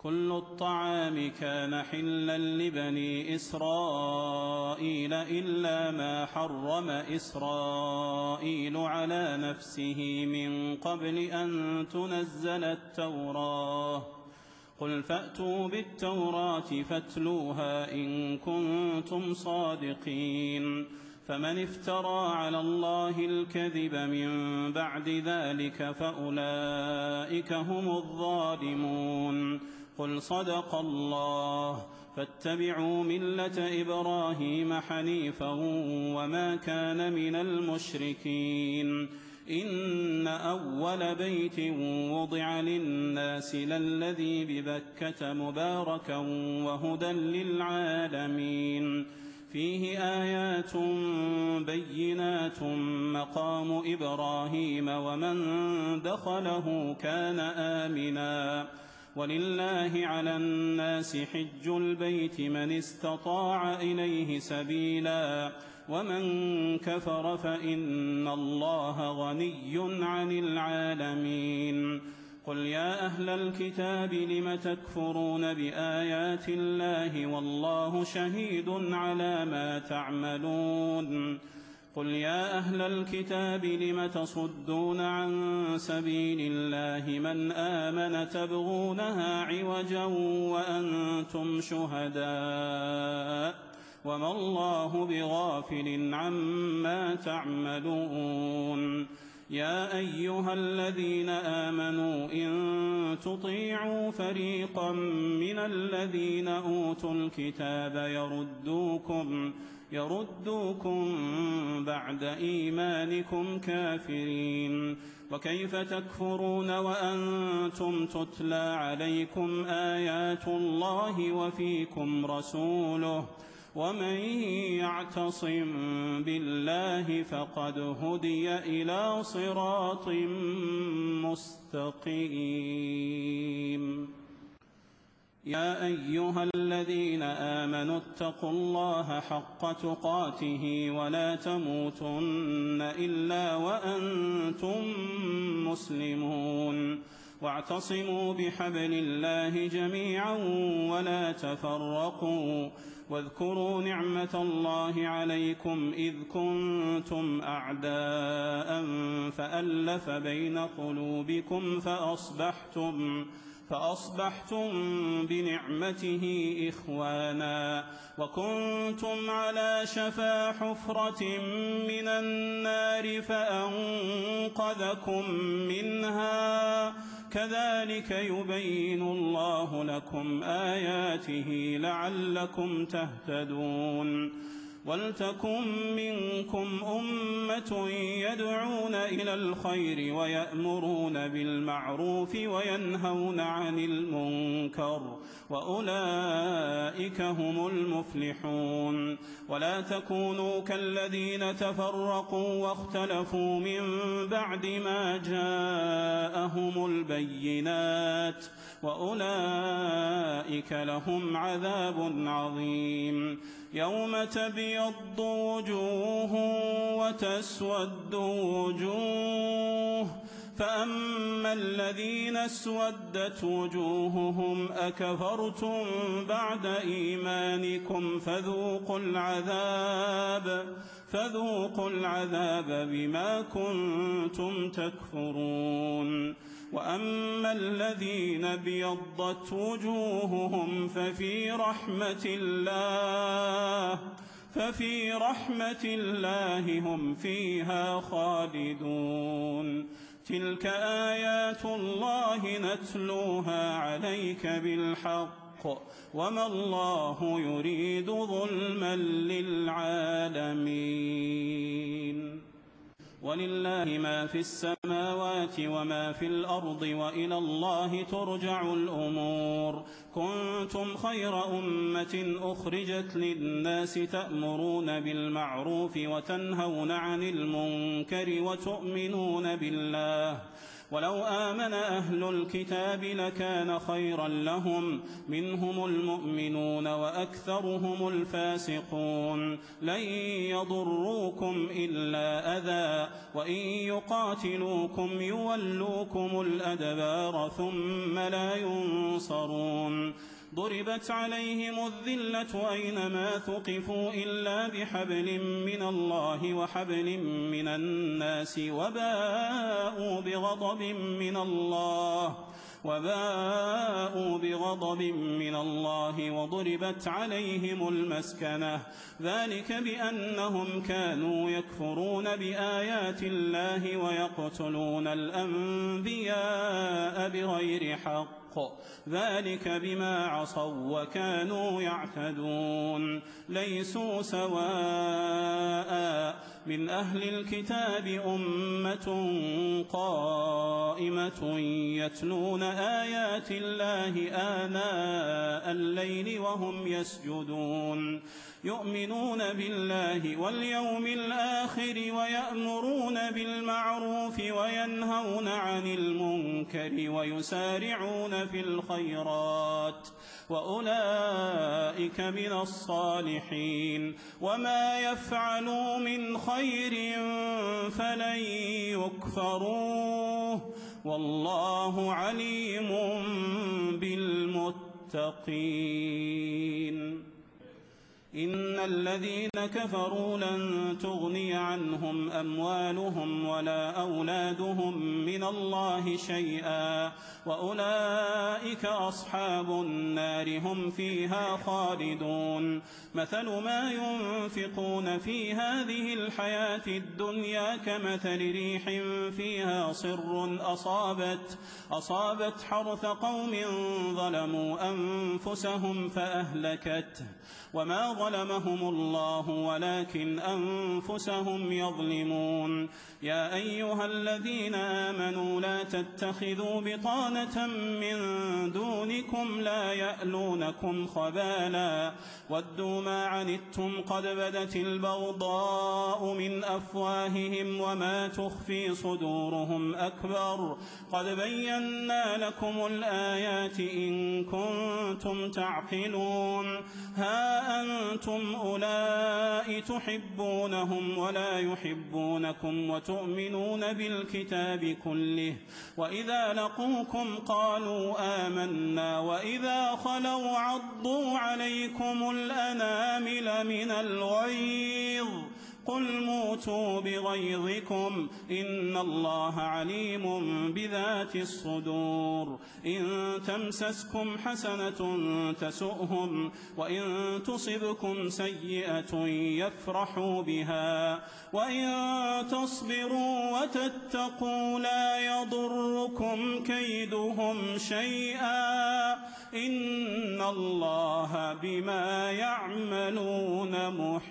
كل الطعام كان حلا لبني إسرائيل إلا ما حرم إسرائيل على نفسه من قبل أن تنزل التوراة. قل فأتوا بالتوراة فاتلوها إن كنتم صادقين. فمن افترى على الله الكذب من بعد ذلك فأولئك هم الظالمون. قل صدق الله. فاتبعوا ملة إبراهيم حنيفا وما كان من المشركين. إن أول بيت وضع للناس للذي ببكة مباركا وهدى للعالمين. فيه آيات بينات مقام إبراهيم ومن دخله كان آمنا. ولله على الناس حج البيت من استطاع إليه سبيلا ومن كفر فإن الله غني عن العالمين. قل يا أهل الكتاب لم تكفرون بآيات الله والله شهيد على ما تعملون. قل يا أهل الكتاب لم تصدون عن سبيل الله من آمن تبغونها عوجا وأنتم شهداء وما الله بغافل عما تعملون. يا أيها الذين آمنوا إن تطيعوا فريقا من الذين أوتوا الكتاب يردوكم بعد إيمانكم كافرين. وكيف تكفرون وأنتم تتلى عليكم آيات الله وفيكم رسوله ومن يعتصم بالله فقد هدي إلى صراط مستقيم. يا أيها الذين آمنوا اتقوا الله حق تقاته ولا تموتن إلا وأنتم مسلمون. واعتصموا بحبل الله جميعا ولا تفرقوا. واذكروا نعمة الله عليكم إذ كنتم أعداء فألف بين قلوبكم فأصبحتم بنعمته إخوانا وكنتم على شفا حفرة من النار فأنقذكم منها. كذلك يبين الله لكم آياته لعلكم تهتدون. ولتكن منكم أمة يدعون إلى الخير ويأمرون بالمعروف وينهون عن المنكر وأولئك هم المفلحون. ولا تكونوا كالذين تفرقوا واختلفوا من بعد ما جاءهم البينات وأولئك لهم عذاب عظيم. يوم تبيض وجوه وتسود وجوه فأما الذين اسودت وجوههم أكفرتم بعد إيمانكم فذوقوا العذاب بما كنتم تكفرون. وأما الذين ابيضت وجوههم ففي رحمة الله هم فيها خالدون. تلك آيات الله نتلوها عليك بالحق وما الله يريد ظلما للعالمين. ولله ما في السماوات وما في الأرض وإلى الله ترجع الأمور. كنتم خير أمة أخرجت للناس تأمرون بالمعروف وتنهون عن المنكر وتؤمنون بالله ولو آمن أهل الكتاب لكان خيرا لهم منهم المؤمنون وأكثرهم الفاسقون لن يضروكم إلا أذى وإن يقاتلوكم يولوكم الأدبار ثم لا ينصرون ضربت عليهم الذلة أينما ثقفوا إلا بحبل من الله وحبل من الناس وباءوا بغضب من الله وضربت عليهم المسكنة ذلك بأنهم كانوا يكفرون بآيات الله ويقتلون الأنبياء بغير حق ذلك بما عصوا وكانوا يعتدون ليسوا سواء من أهل الكتاب أمة قائمة يتلون آيات الله آناء الليل وهم يسجدون يؤمنون بالله واليوم الآخر ويأمرون بالمعروف وينهون عن المنكر ويسارعون في الخيرات وأولئك من الصالحين وما يفعلوا من خير فلن يكفروه والله عليم بالمتقين إن الذين كفروا لن تغني عنهم أموالهم ولا أولادهم من الله شيئا وأولئك أصحاب النار هم فيها خالدون مثل ما ينفقون في هذه الحياة الدنيا كمثل ريح فيها صر أصابت حرث قوم ظلموا أنفسهم فأهلكته وما ظلمهم الله ولكن أنفسهم يظلمون يا أيها الذين آمنوا لا تتخذوا بطانة من دونكم لا يألونكم خبالا ودوا ما عنتم قد بدت البغضاء من أفواههم وما تخفي صدورهم أكبر قد بينا لكم الآيات إن كنتم تعقلون ها أنتم أولئك تحبونهم ولا يحبونكم وتؤمنون بالكتاب كله وإذا لقوكم قالوا آمنا وإذا خلوا عضوا عليكم الأنامل من الغيظ قل موتوا بغيظكم إن الله عليم بذات الصدور إن تمسسكم حسنة تسؤهم وإن تصبكم سيئة يفرحوا بها وإن تصبروا وتتقوا لا يضركم كيدهم شيئا إن الله بما يعملون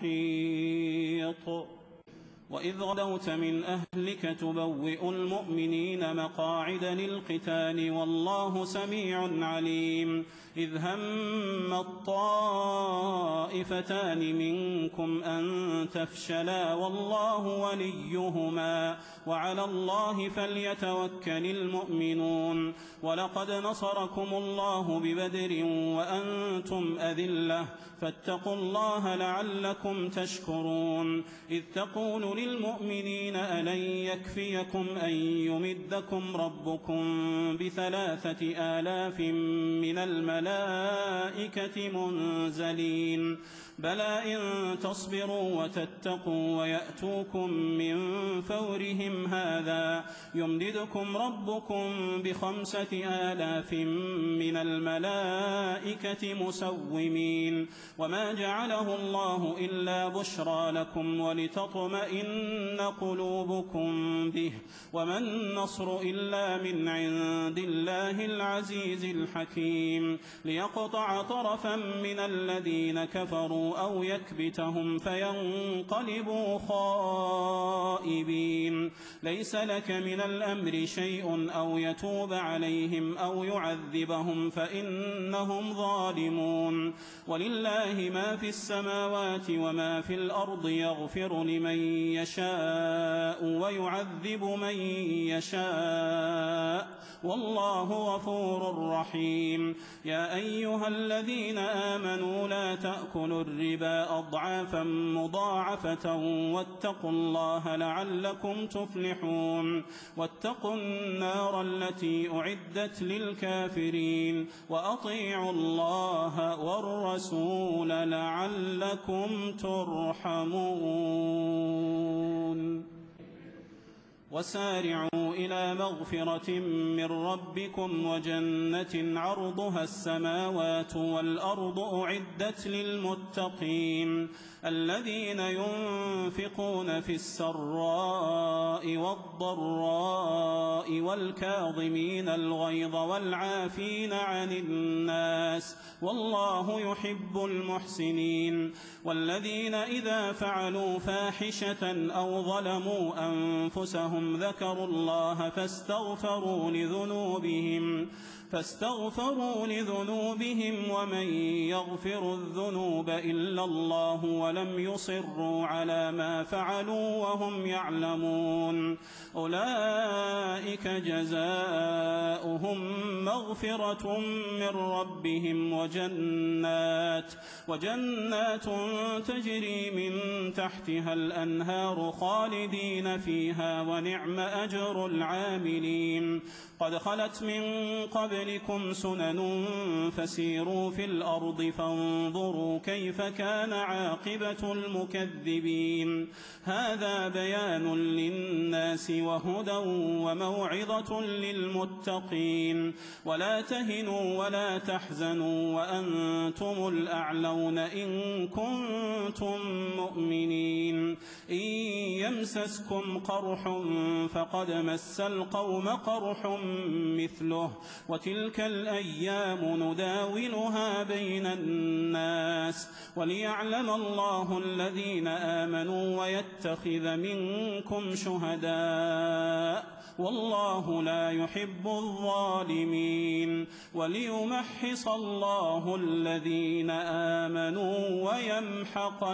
محيط وإذ غدوت من أهلك تبوئ المؤمنين مقاعد للقتال والله سميع عليم إذ هم الطائفتان منكم أن تفشلا والله وليهما وعلى الله فليتوكل المؤمنون ولقد نصركم الله ببدر وأنتم أذلة فاتقوا الله لعلكم تشكرون إذ تقول للمؤمنين ألن يكفيكم أن يمدكم ربكم ب3,000 من الملائكة منزلين بلى إن تصبروا وتتقوا ويأتوكم من فورهم هذا يمددكم ربكم ب5,000 من الملائكة مسومين وما جعله الله إلا بشرى لكم ولتطمئن قلوبكم به وما النصر إلا من عند الله العزيز الحكيم ليقطع طرفا من الذين كفروا أو يكبتهم فينقلبوا خائبين. ليس لك من الأمر شيء أو يتوب عليهم أو يعذبهم فإنهم ظالمون. ولله ما في السماوات وما في الأرض يغفر لمن يشاء ويعذب من يشاء والله غفور رحيم. يا أيها الذين آمنوا لا تأكلوا الربا أضعافا مضاعفة واتقوا الله لعلكم تفلحون. واتقوا النار التي أعدت للكافرين وأطيعوا الله والرسول لعلكم ترحمون. وسارعوا إلى مغفرة من ربكم وجنة عرضها السماوات والأرض أعدت للمتقين الذين ينفقون في السراء والضراء والكاظمين الغيظ والعافين عن الناس والله يحب المحسنين. والذين إذا فعلوا فاحشة أو ظلموا أنفسهم ذكروا الله فاستغفروا لذنوبهم ومن يغفر الذنوب إلا الله ولم يصروا على ما فعلوا وهم يعلمون أولئك جزاؤهم مغفرة من ربهم وجنات تجري من تحتها الأنهار خالدين فيها ونعم أجر العاملين. قد خلت من قبلكم سنن فسيروا في الأرض فانظروا كيف كان عاقبة المكذبين. هذا بيان للناس وهدى وموعظة للمتقين. ولا تهنوا ولا تحزنوا وأنتم الأعلون إن كنتم مؤمنين. إن يمسسكم قرح فقد مس القوم قرح مثله وتلك الأيام نداولها بين الناس وليعلم الله الذين آمنوا ويتخذ منكم شهداء والله لا يحب الظالمين وليمحص الله الذين آمنوا ويمحق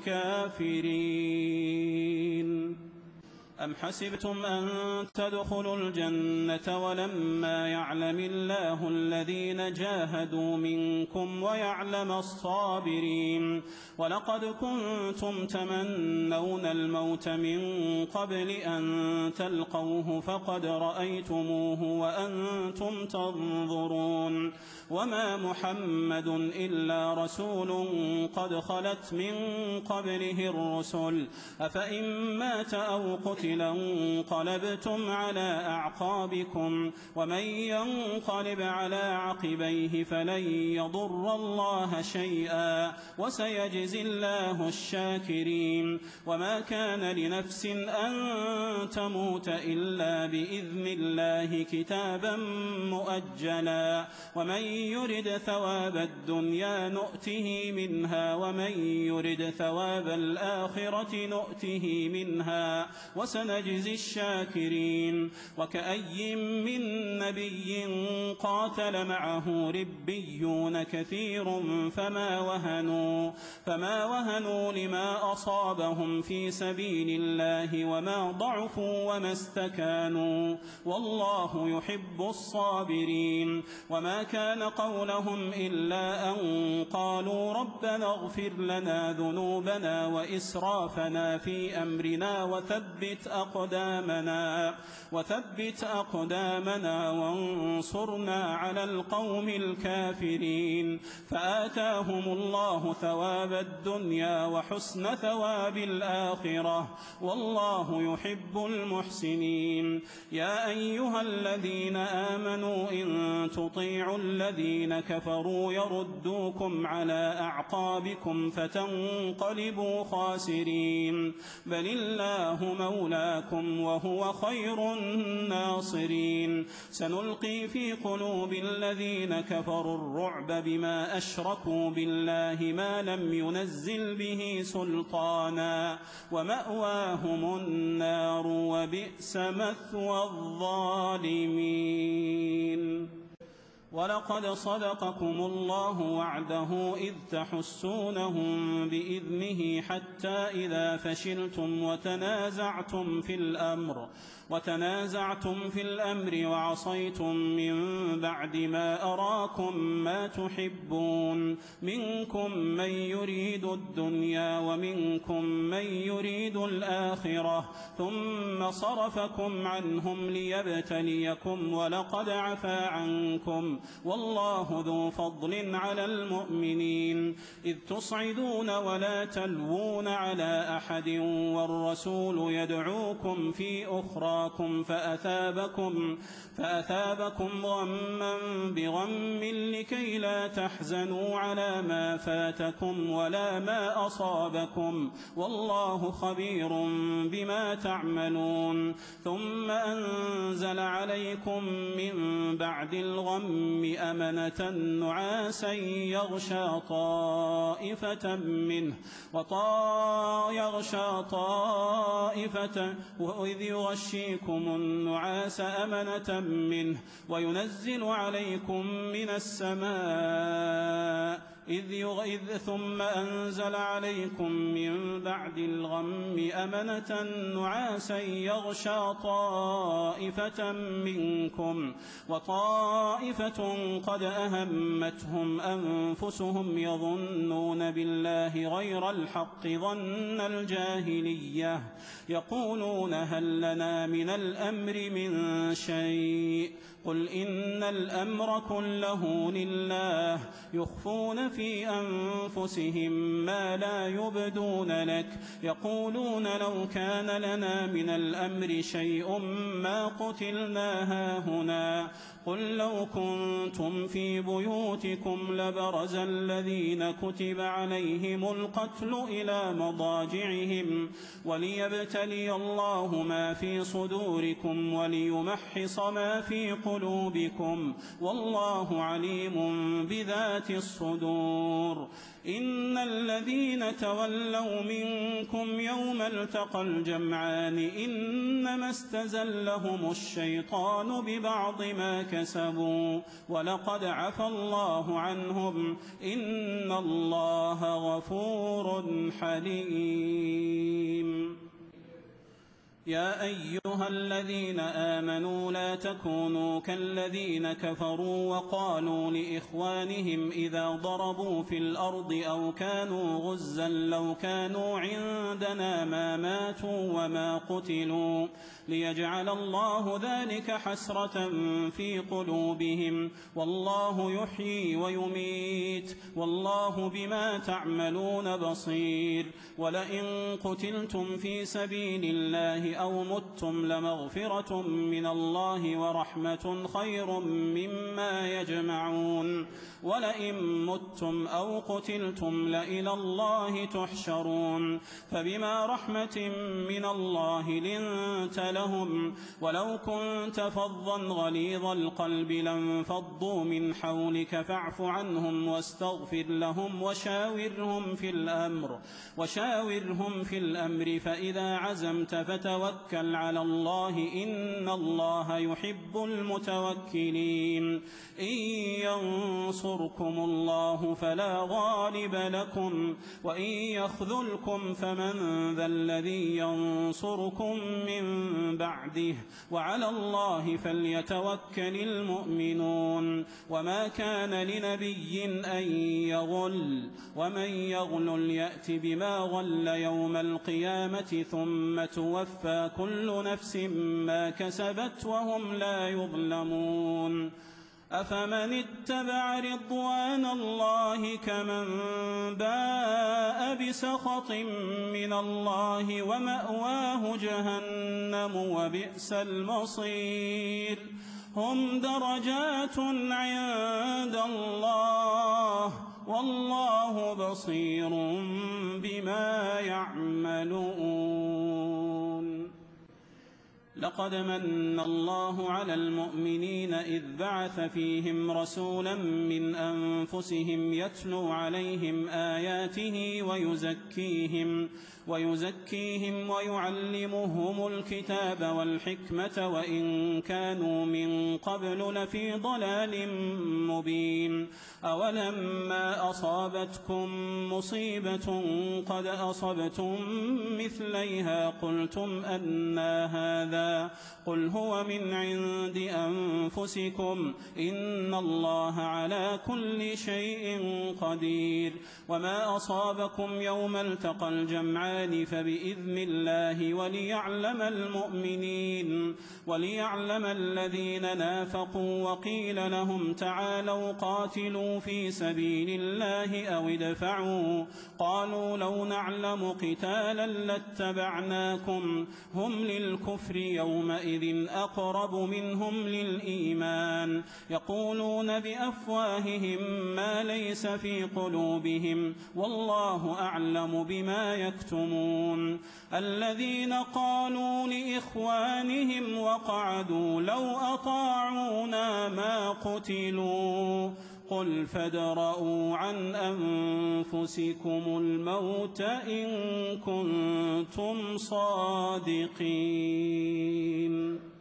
الكافرين. أم حسبتم أن تدخلوا الجنة ولما يعلم الله الذين جاهدوا منكم ويعلم الصابرين. ولقد كنتم تمنون الموت من قبل أن تلقوه فقد رأيتموه وأنتم تنظرون. وما محمد إلا رسول قد خلت من قبله الرسل أفإن مات أو قتل انقلبتم على أعقابكم ومن ينقلب على عقبيه فلن يضر الله شيئا وسيجزي الله الشاكرين. وما كان لنفس أن تموت إلا بإذن الله كتابا مؤجلا ومن يرد ثواب الدنيا نؤته منها ومن يرد ثواب الآخرة نؤته منها وسنجزي الشاكرين. وكأي من نبي قاتل معه ربيون كثير فما وهنوا لما أصابهم في سبيل الله وما ضعفوا وما استكانوا والله يحب الصابرين. وما كان قولهم إلا أن قالوا ربنا اغفر لنا ذنوبنا وإسرافنا في أمرنا وثبت أقدامنا وانصرنا على القوم الكافرين. فآتاهم الله ثواب الدنيا وحسن ثواب الآخرة والله يحب المحسنين. يا أيها الذين آمنوا إن تطيعوا الذين كفروا يردوكم على أعقابكم فتنقلبوا خاسرين. بل الله مولاكم مولاكم وهو خير الناصرين. سنلقي في قلوب الذين كفروا الرعب بما أشركوا بالله ما لم ينزل به سلطانا ومأواهم النار وبئس مثوى الظالمين. ولقد صدقكم الله وعده إذ تحسونهم بإذنه حتى إذا فشلتم وتنازعتم في الأمر وعصيتم من بعد ما أراكم ما تحبون منكم من يريد الدنيا ومنكم من يريد الآخرة ثم صرفكم عنهم ليبتليكم ولقد عفا عنكم والله ذو فضل على المؤمنين. إذ تصعدون ولا تلوون على أحد والرسول يدعوكم في أخراكم فأثابكم غما بغم لكي لا تحزنوا على ما فاتكم ولا ما أصابكم والله خبير بما تعملون. ثم أنزل عليكم من بعد الغم أمنة نعاسا يغشى طائفة وإذ يغشيكم النعاس أمنة منه وينزل عليكم من السماء ثم أنزل عليكم من بعد الغم أمنة نعاسا يغشى طائفة منكم وطائفة قد أهمتهم أنفسهم يظنون بالله غير الحق ظن الجاهلية يقولون هل لنا من الأمر من شيء قل إن الأمر كله لله يخفون في أنفسهم ما لا يبدون لك يقولون لو كان لنا من الأمر شيء ما قتلنا هاهنا قل لو كنتم في بيوتكم لبرز الذين كتب عليهم القتل إلى مضاجعهم وليبتلي الله ما في صدوركم وليمحص ما في قلوبكم والله عليم بذات الصدور. إن الذين تولوا منكم يوم التقى الجمعان إنما استزلهم الشيطان ببعض ما كسبوا ولقد عفى الله عنهم إن الله غفور حليم. يا أيها الذين آمنوا لا تكونوا كالذين كفروا وقالوا لإخوانهم إذا ضربوا في الأرض أو كانوا غزا لو كانوا عندنا ما ماتوا وما قتلوا ليجعل الله ذلك حسرة في قلوبهم والله يحيي ويميت والله بما تعملون بصير. ولئن قتلتم في سبيل الله أو متم لمغفرة من الله ورحمة خير مما يجمعون. ولئن متم أو قتلتم لإلى الله تحشرون. فبما رحمة من الله لنت لهم ولو كنت فظا غليظ القلب لانفضوا من حولك فاعف عنهم واستغفر لهم وشاورهم في الأمر فإذا عزمت فتوكل على الله إن الله يحب المتوكلين. إن ينصركم الله فلا غالب لكم وإن يخذلكم فمن ذا الذي ينصركم من بعده وعلى الله فليتوكل المؤمنون. وما كان لنبي أن يغل ومن يغل يأت بما غل يوم القيامة ثم توفى كل نفس ما كسبت وهم لا يظلمون. أفمن اتبع رضوان الله كمن باء بسخط من الله ومأواه جهنم وبئس المصير. هم درجات عند الله والله بصير بما يعملون. لقد من الله على المؤمنين إذ بعث فيهم رسولا من أنفسهم يتلو عليهم آياته ويزكيهم ويعلمهم الكتاب والحكمة وإن كانوا من قبل لفي ضلال مبين. أولما أصابتكم مصيبة قد أصبتم مثليها قلتم أنى هذا قل هو من عند أنفسكم إن الله على كل شيء قدير. وما أصابكم يوم التقى الجمعان فبإذن الله وليعلم الذين نافقوا وقيل لهم تعالوا قاتلوا في سبيل الله أو ادفعوا قالوا لو نعلم قتالا لاتبعناكم هم للكفر يومئذ أقرب منهم للإيمان يقولون بأفواههم ما ليس في قلوبهم والله أعلم بما يكتمون. الذين قالوا لإخوانهم وقعدوا لو أطاعونا ما قتلوا قل فادرءوا عن أنفسكم الموت إن كنتم صادقين.